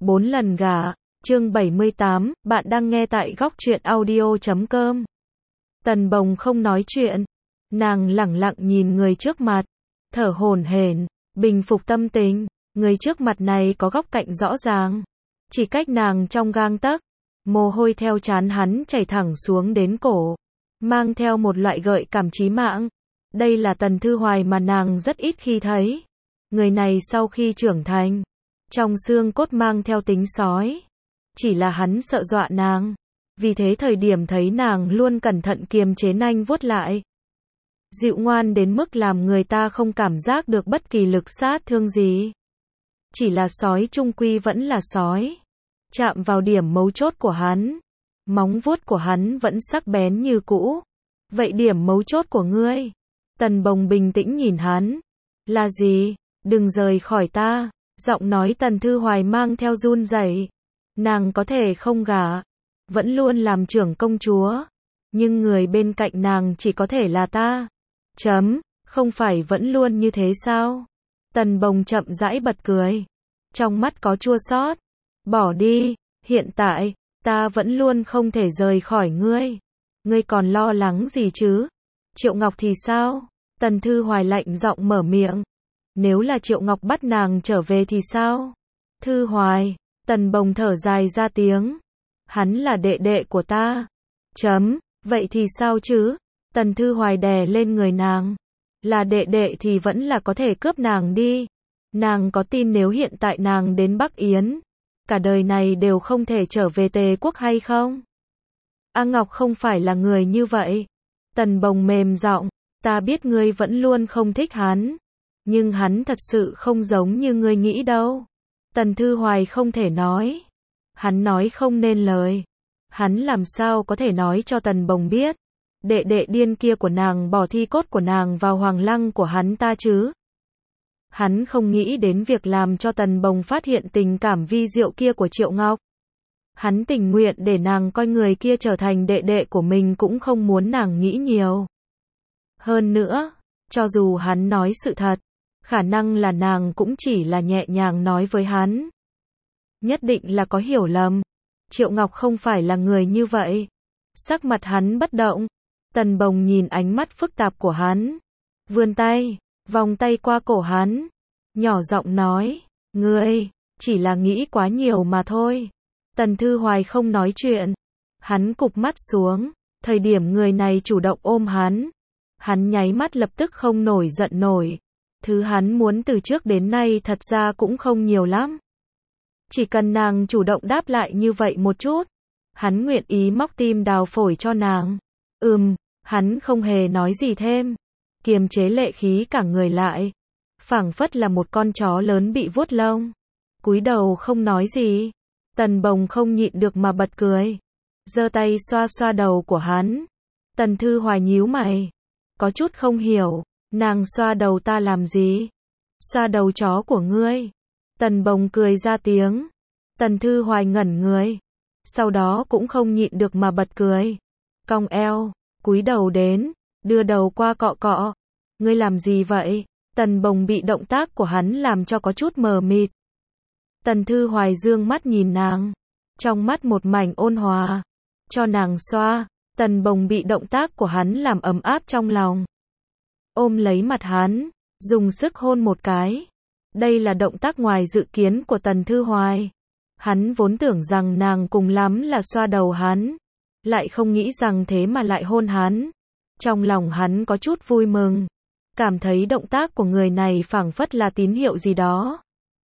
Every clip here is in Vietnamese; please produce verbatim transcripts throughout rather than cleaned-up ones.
Bốn lần gả, chương bảy mươi tám, bạn đang nghe tại góc truyện audio chấm com. Tần Bồng không nói chuyện, nàng lẳng lặng nhìn người trước mặt, thở hổn hển, bình phục tâm tình, người trước mặt này có góc cạnh rõ ràng, chỉ cách nàng trong gang tấc, mồ hôi theo trán hắn chảy thẳng xuống đến cổ, mang theo một loại gợi cảm chí mạng. Đây là Tần Thư Hoài mà nàng rất ít khi thấy. Người này sau khi trưởng thành, trong xương cốt mang theo tính sói. Chỉ là hắn sợ dọa nàng. Vì thế thời điểm thấy nàng luôn cẩn thận kiềm chế nanh vuốt lại. Dịu ngoan đến mức làm người ta không cảm giác được bất kỳ lực sát thương gì. Chỉ là sói trung quy vẫn là sói. Chạm vào điểm mấu chốt của hắn. Móng vuốt của hắn vẫn sắc bén như cũ. Vậy điểm mấu chốt của ngươi? Tần Bồng bình tĩnh nhìn hắn. Là gì? Đừng rời khỏi ta. Giọng nói Tần Thư Hoài mang theo run rẩy. Nàng có thể không gả, vẫn luôn làm trưởng công chúa, nhưng người bên cạnh nàng chỉ có thể là ta. Chấm, không phải vẫn luôn như thế sao? Tần Bồng chậm rãi bật cười, trong mắt có chua xót. Bỏ đi, hiện tại, ta vẫn luôn không thể rời khỏi ngươi. Ngươi còn lo lắng gì chứ? Triệu Ngọc thì sao? Tần Thư Hoài lạnh giọng mở miệng. Nếu là Triệu Ngọc bắt nàng trở về thì sao? Thư Hoài, Tần Bồng thở dài ra tiếng. Hắn là đệ đệ của ta. Chấm, vậy thì sao chứ? Tần Thư Hoài đè lên người nàng. Là đệ đệ thì vẫn là có thể cướp nàng đi. Nàng có tin nếu hiện tại nàng đến Bắc Yến, cả đời này đều không thể trở về Tề quốc hay không? A Ngọc không phải là người như vậy. Tần Bồng mềm giọng, ta biết ngươi vẫn luôn không thích hắn, nhưng hắn thật sự không giống như ngươi nghĩ đâu. Tần Thư Hoài không thể nói. Hắn nói không nên lời. Hắn làm sao có thể nói cho Tần Bồng biết. Đệ đệ điên kia của nàng bỏ thi cốt của nàng vào hoàng lăng của hắn ta chứ. Hắn không nghĩ đến việc làm cho Tần Bồng phát hiện tình cảm vi diệu kia của Triệu Ngọc. Hắn tình nguyện để nàng coi người kia trở thành đệ đệ của mình cũng không muốn nàng nghĩ nhiều. Hơn nữa, cho dù hắn nói sự thật, khả năng là nàng cũng chỉ là nhẹ nhàng nói với hắn. Nhất định là có hiểu lầm. Triệu Ngọc không phải là người như vậy. Sắc mặt hắn bất động. Tần Bồng nhìn ánh mắt phức tạp của hắn. Vươn tay, vòng tay qua cổ hắn. Nhỏ giọng nói, ngươi, chỉ là nghĩ quá nhiều mà thôi. Tần Thư Hoài không nói chuyện. Hắn cụp mắt xuống. Thời điểm người này chủ động ôm hắn. Hắn nháy mắt lập tức không nổi giận nổi. Thứ hắn muốn từ trước đến nay thật ra cũng không nhiều lắm. Chỉ cần nàng chủ động đáp lại như vậy một chút, hắn nguyện ý móc tim đào phổi cho nàng. Ừm, hắn không hề nói gì thêm. Kiềm chế lệ khí cả người lại. Phảng phất là một con chó lớn bị vuốt lông. Cúi đầu không nói gì. Tần Bồng không nhịn được mà bật cười. Giơ tay xoa xoa đầu của hắn. Tần Thư Hoài nhíu mày. Có chút không hiểu. Nàng xoa đầu ta làm gì? Xoa đầu chó của ngươi. Tần Bồng cười ra tiếng. Tần Thư Hoài ngẩn người. Sau đó cũng không nhịn được mà bật cười. Cong eo, cúi đầu đến, đưa đầu qua cọ cọ. Ngươi làm gì vậy? Tần Bồng bị động tác của hắn làm cho có chút mờ mịt. Tần Thư Hoài dương mắt nhìn nàng. Trong mắt một mảnh ôn hòa. Cho nàng xoa. Tần Bồng bị động tác của hắn làm ấm áp trong lòng. Ôm lấy mặt hắn, dùng sức hôn một cái. Đây là động tác ngoài dự kiến của Tần Thư Hoài. Hắn vốn tưởng rằng nàng cùng lắm là xoa đầu hắn, lại không nghĩ rằng thế mà lại hôn hắn. Trong lòng hắn có chút vui mừng, cảm thấy động tác của người này phảng phất là tín hiệu gì đó,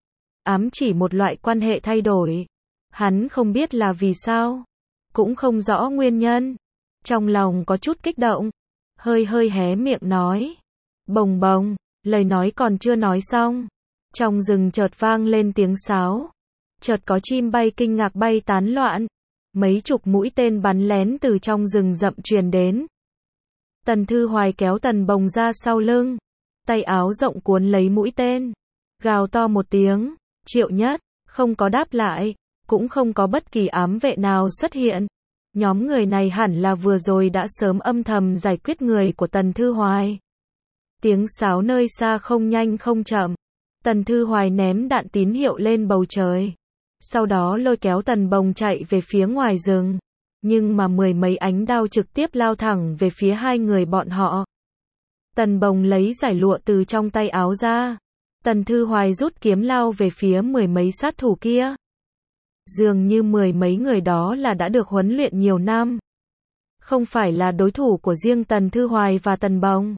ám chỉ một loại quan hệ thay đổi. Hắn không biết là vì sao, cũng không rõ nguyên nhân. Trong lòng có chút kích động, hơi hơi hé miệng nói. Bồng Bồng, lời nói còn chưa nói xong. Trong rừng chợt vang lên tiếng sáo. Chợt có chim bay kinh ngạc bay tán loạn. Mấy chục mũi tên bắn lén từ trong rừng rậm truyền đến. Tần Thư Hoài kéo Tần Bồng ra sau lưng. Tay áo rộng cuốn lấy mũi tên. Gào to một tiếng. Triệu Nhất, không có đáp lại. Cũng không có bất kỳ ám vệ nào xuất hiện. Nhóm người này hẳn là vừa rồi đã sớm âm thầm giải quyết người của Tần Thư Hoài. Tiếng sáo nơi xa không nhanh không chậm. Tần Thư Hoài ném đạn tín hiệu lên bầu trời. sau đó lôi kéo Tần Bồng chạy về phía ngoài rừng. Nhưng mà mười mấy ánh đao trực tiếp lao thẳng về phía hai người bọn họ. Tần Bồng lấy giải lụa từ trong tay áo ra. Tần Thư Hoài rút kiếm lao về phía mười mấy sát thủ kia. Dường như mười mấy người đó là đã được huấn luyện nhiều năm. Không phải là đối thủ của riêng Tần Thư Hoài và Tần Bồng.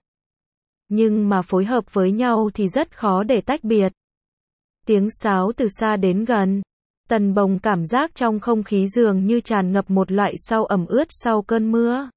Nhưng mà phối hợp với nhau thì rất khó để tách biệt. Tiếng sáo từ xa đến gần. Tần Bồng cảm giác trong không khí dường như tràn ngập một loại sau ẩm ướt sau cơn mưa.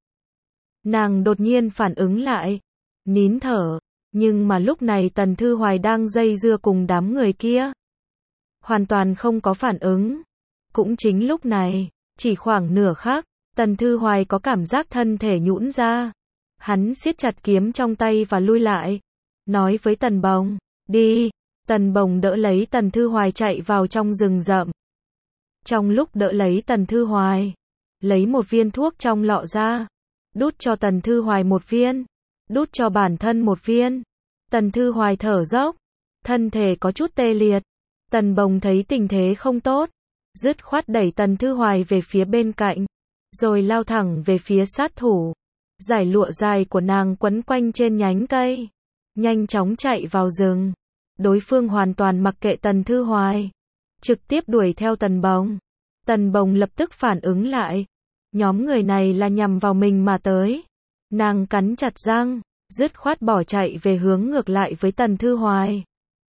Nàng đột nhiên phản ứng lại. Nín thở. Nhưng mà lúc này Tần Thư Hoài đang dây dưa cùng đám người kia. Hoàn toàn không có phản ứng. Cũng chính lúc này, chỉ khoảng nửa khắc, Tần Thư Hoài có cảm giác thân thể nhũn ra. Hắn siết chặt kiếm trong tay và lui lại. Nói với Tần Bồng, đi. Tần Bồng đỡ lấy Tần Thư Hoài chạy vào trong rừng rậm. Trong lúc đỡ lấy Tần Thư Hoài, lấy một viên thuốc trong lọ ra. Đút cho Tần Thư Hoài một viên. Đút cho bản thân một viên. Tần Thư Hoài thở dốc. Thân thể có chút tê liệt. Tần Bồng thấy tình thế không tốt. Dứt khoát đẩy Tần Thư Hoài về phía bên cạnh. Rồi lao thẳng về phía sát thủ. Giải lụa dài của nàng quấn quanh trên nhánh cây. Nhanh chóng chạy vào rừng. Đối phương hoàn toàn mặc kệ Tần Thư Hoài. Trực tiếp đuổi theo Tần Bồng. Tần Bồng lập tức phản ứng lại. Nhóm người này là nhằm vào mình mà tới. Nàng cắn chặt răng. Dứt khoát bỏ chạy về hướng ngược lại với Tần Thư Hoài.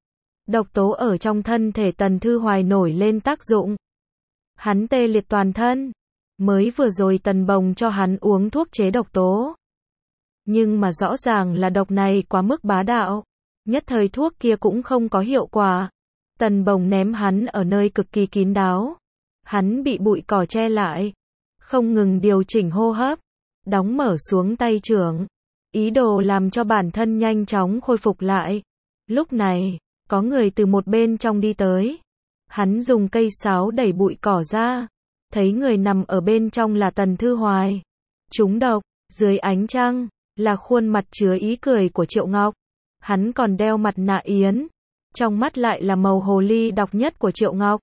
Độc tố ở trong thân thể Tần Thư Hoài nổi lên tác dụng. Hắn tê liệt toàn thân. Mới vừa rồi Tần Bồng cho hắn uống thuốc chế độc tố. Nhưng mà rõ ràng là độc này quá mức bá đạo. Nhất thời thuốc kia cũng không có hiệu quả. Tần Bồng ném hắn ở nơi cực kỳ kín đáo. Hắn bị bụi cỏ che lại. Không ngừng điều chỉnh hô hấp. Đóng mở xuống tay trưởng. Ý đồ làm cho bản thân nhanh chóng khôi phục lại. Lúc này, có người từ một bên trong đi tới. Hắn dùng cây sáo đẩy bụi cỏ ra. Thấy người nằm ở bên trong là Tần Thư Hoài. Trúng độc, dưới ánh trăng, là khuôn mặt chứa ý cười của Triệu Ngọc. Hắn còn đeo mặt nạ yến. Trong mắt lại là màu hồ ly độc nhất của Triệu Ngọc.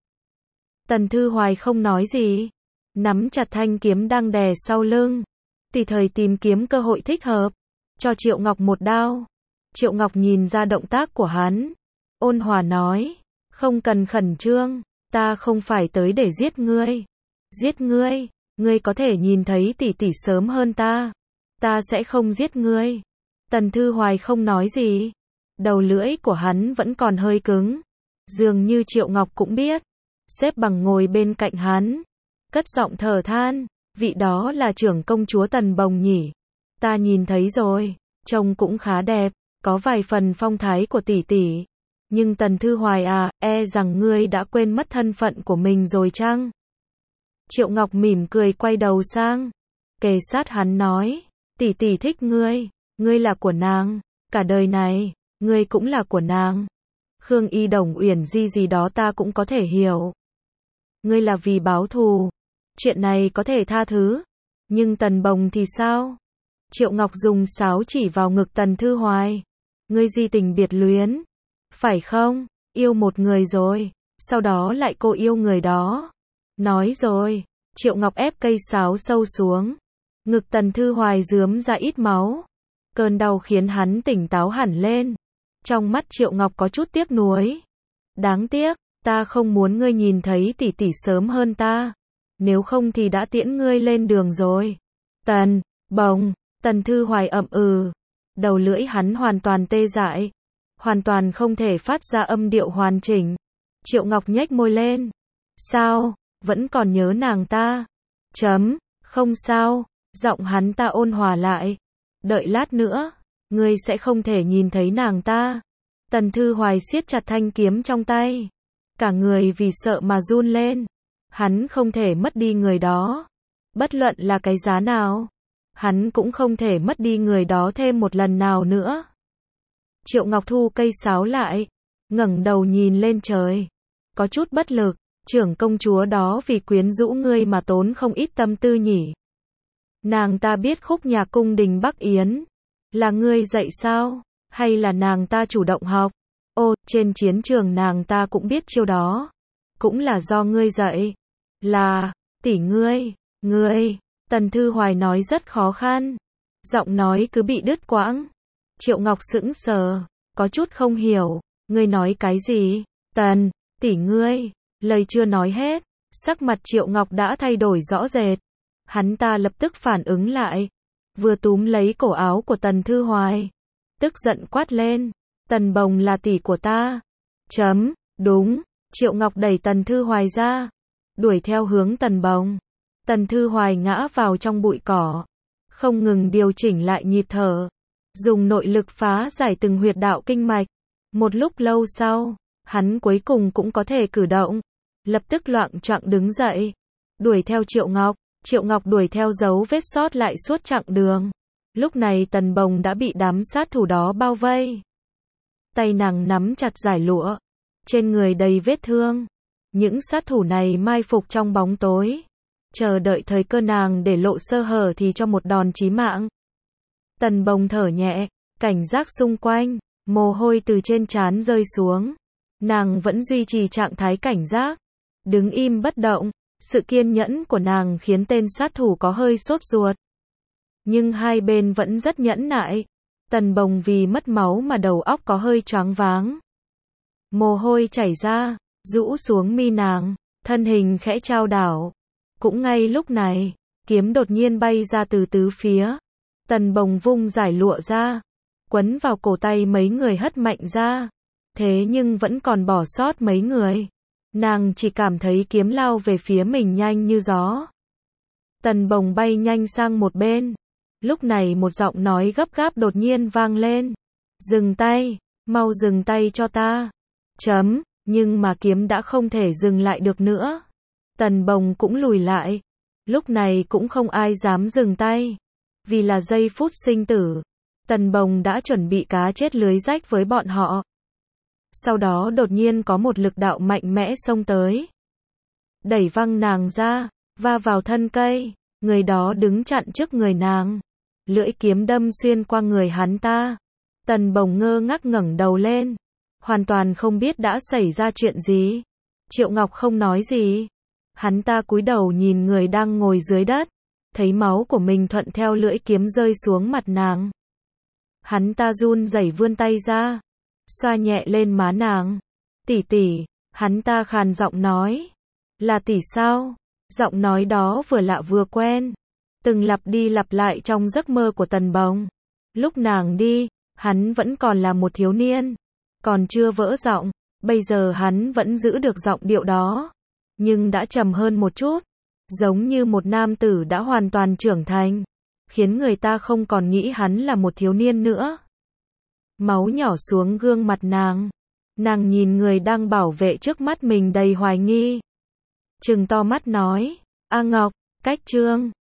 Tần Thư Hoài không nói gì. Nắm chặt thanh kiếm đang đè sau lưng. Tùy thời tìm kiếm cơ hội thích hợp. Cho Triệu Ngọc một đao. Triệu Ngọc nhìn ra động tác của hắn. Ôn hòa nói. Không cần khẩn trương. Ta không phải tới để giết ngươi. Giết ngươi. Ngươi có thể nhìn thấy tỷ tỷ sớm hơn ta. Ta sẽ không giết ngươi. Tần Thư Hoài không nói gì. Đầu lưỡi của hắn vẫn còn hơi cứng. Dường như Triệu Ngọc cũng biết. Xếp bằng ngồi bên cạnh hắn. Cất giọng thở than. Vị đó là trưởng công chúa Tần Bồng nhỉ. Ta nhìn thấy rồi. Trông cũng khá đẹp. Có vài phần phong thái của tỷ tỷ. Nhưng Tần Thư Hoài à, e rằng ngươi đã quên mất thân phận của mình rồi chăng? Triệu Ngọc mỉm cười quay đầu sang. Kề sát hắn nói. Tỷ tỷ thích ngươi. Ngươi là của nàng. Cả đời này, ngươi cũng là của nàng. Khương Y Đồng Uyển Di gì đó ta cũng có thể hiểu. Ngươi là vì báo thù. Chuyện này có thể tha thứ. Nhưng Tần Bồng thì sao? Triệu Ngọc dùng sáo chỉ vào ngực Tần Thư Hoài. Ngươi di tình biệt luyến. Phải không? Yêu một người rồi. Sau đó lại cô yêu người đó. Nói rồi. Triệu Ngọc ép cây sáo sâu xuống. Ngực Tần Thư Hoài rướm ra ít máu. Cơn đau khiến hắn tỉnh táo hẳn lên. Trong mắt Triệu Ngọc có chút tiếc nuối. Đáng tiếc, ta không muốn ngươi nhìn thấy tỷ tỷ sớm hơn ta. Nếu không thì đã tiễn ngươi lên đường rồi. Tần Bồng. Tần Thư Hoài ậm ừ. Đầu lưỡi hắn hoàn toàn tê dại. Hoàn toàn không thể phát ra âm điệu hoàn chỉnh. Triệu Ngọc nhếch môi lên. Sao? Vẫn còn nhớ nàng ta? Chấm. Không sao. Giọng hắn ta ôn hòa lại. Đợi lát nữa. Ngươi sẽ không thể nhìn thấy nàng ta. Tần Thư Hoài siết chặt thanh kiếm trong tay. Cả người vì sợ mà run lên. Hắn không thể mất đi người đó. Bất luận là cái giá nào. Hắn cũng không thể mất đi người đó thêm một lần nào nữa. Triệu Ngọc thu cây sáo lại. Ngẩng đầu nhìn lên trời. Có chút bất lực. Trưởng công chúa đó vì quyến rũ ngươi mà tốn không ít tâm tư nhỉ. Nàng ta biết khúc nhạc cung đình Bắc Yến. Là ngươi dạy sao? Hay là nàng ta chủ động học? Ô, trên chiến trường nàng ta cũng biết chiêu đó. cũng là do ngươi dạy. Là, tỷ ngươi, ngươi, Tần Thư Hoài nói rất khó khăn. Giọng nói cứ bị đứt quãng. Triệu Ngọc sững sờ, có chút không hiểu, ngươi nói cái gì? Tần, tỷ ngươi, lời chưa nói hết, sắc mặt Triệu Ngọc đã thay đổi rõ rệt. Hắn ta lập tức phản ứng lại, vừa túm lấy cổ áo của Tần Thư Hoài, tức giận quát lên, Tần Bồng là tỷ của ta. Chấm, đúng, Triệu Ngọc đẩy Tần Thư Hoài ra, đuổi theo hướng Tần Bồng. Tần Thư Hoài ngã vào trong bụi cỏ, không ngừng điều chỉnh lại nhịp thở, dùng nội lực phá giải từng huyệt đạo kinh mạch. Một lúc lâu sau, hắn cuối cùng cũng có thể cử động, lập tức loạng choạng đứng dậy, đuổi theo Triệu Ngọc. Triệu Ngọc đuổi theo dấu vết sót lại suốt chặng đường. Lúc này Tần Bồng đã bị đám sát thủ đó bao vây. Tay nàng nắm chặt dải lụa, trên người đầy vết thương. Những sát thủ này mai phục trong bóng tối, chờ đợi thời cơ nàng để lộ sơ hở thì cho một đòn chí mạng. Tần Bồng thở nhẹ, cảnh giác xung quanh, mồ hôi từ trên trán rơi xuống. Nàng vẫn duy trì trạng thái cảnh giác, đứng im bất động. Sự kiên nhẫn của nàng khiến tên sát thủ có hơi sốt ruột. Nhưng hai bên vẫn rất nhẫn nại. Tần Bồng vì mất máu mà đầu óc có hơi choáng váng. Mồ hôi chảy ra, rũ xuống mi nàng, thân hình khẽ chao đảo. Cũng ngay lúc này, kiếm đột nhiên bay ra từ tứ phía. Tần Bồng vung giải lụa ra, quấn vào cổ tay mấy người hất mạnh ra. Thế nhưng vẫn còn bỏ sót mấy người. Nàng chỉ cảm thấy kiếm lao về phía mình nhanh như gió. Tần Bồng bay nhanh sang một bên. Lúc này một giọng nói gấp gáp đột nhiên vang lên. Dừng tay, mau dừng tay cho ta. Chấm, nhưng mà kiếm đã không thể dừng lại được nữa. Tần Bồng cũng lùi lại. Lúc này cũng không ai dám dừng tay. Vì là giây phút sinh tử. Tần Bồng đã chuẩn bị cá chết lưới rách với bọn họ. Sau đó đột nhiên có một lực đạo mạnh mẽ xông tới. Đẩy văng nàng ra, va vào thân cây. Người đó đứng chặn trước người nàng. Lưỡi kiếm đâm xuyên qua người hắn ta. Tần Bồng ngơ ngác ngẩng đầu lên. Hoàn toàn không biết đã xảy ra chuyện gì. Triệu Ngọc không nói gì. Hắn ta cúi đầu nhìn người đang ngồi dưới đất. Thấy máu của mình thuận theo lưỡi kiếm rơi xuống mặt nàng. Hắn ta run rẩy vươn tay ra, xoa nhẹ lên má nàng. Tỷ tỷ, hắn ta khàn giọng nói. Là tỷ sao? Giọng nói đó vừa lạ vừa quen. Từng lặp đi lặp lại trong giấc mơ của Tần Bồng. Lúc nàng đi, hắn vẫn còn là một thiếu niên. Còn chưa vỡ giọng. Bây giờ hắn vẫn giữ được giọng điệu đó. Nhưng đã trầm hơn một chút. Giống như một nam tử đã hoàn toàn trưởng thành. Khiến người ta không còn nghĩ hắn là một thiếu niên nữa. Máu nhỏ xuống gương mặt nàng. Nàng nhìn người đang bảo vệ trước mắt mình đầy hoài nghi. Trừng to mắt nói. A Ngọc, cách trương.